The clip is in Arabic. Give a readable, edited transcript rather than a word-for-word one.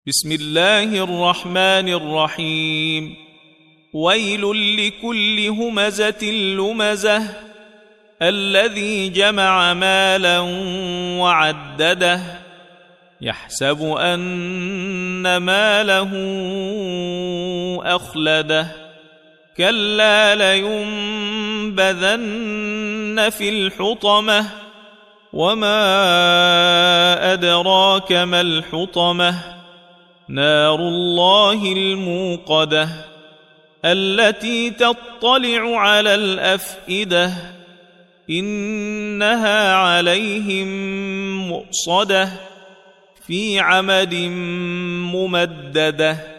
بسم الله الرحمن الرحيم. ويل لكل همزة لمزة الذي جمع مالا وعدده يحسب أن ماله أخلده كلا لينبذن في الحطمة وما أدراك ما الحطمة نار الله الموقدة التي تطلع على الأفئدة إنها عليهم مؤصدة في عمد ممددة.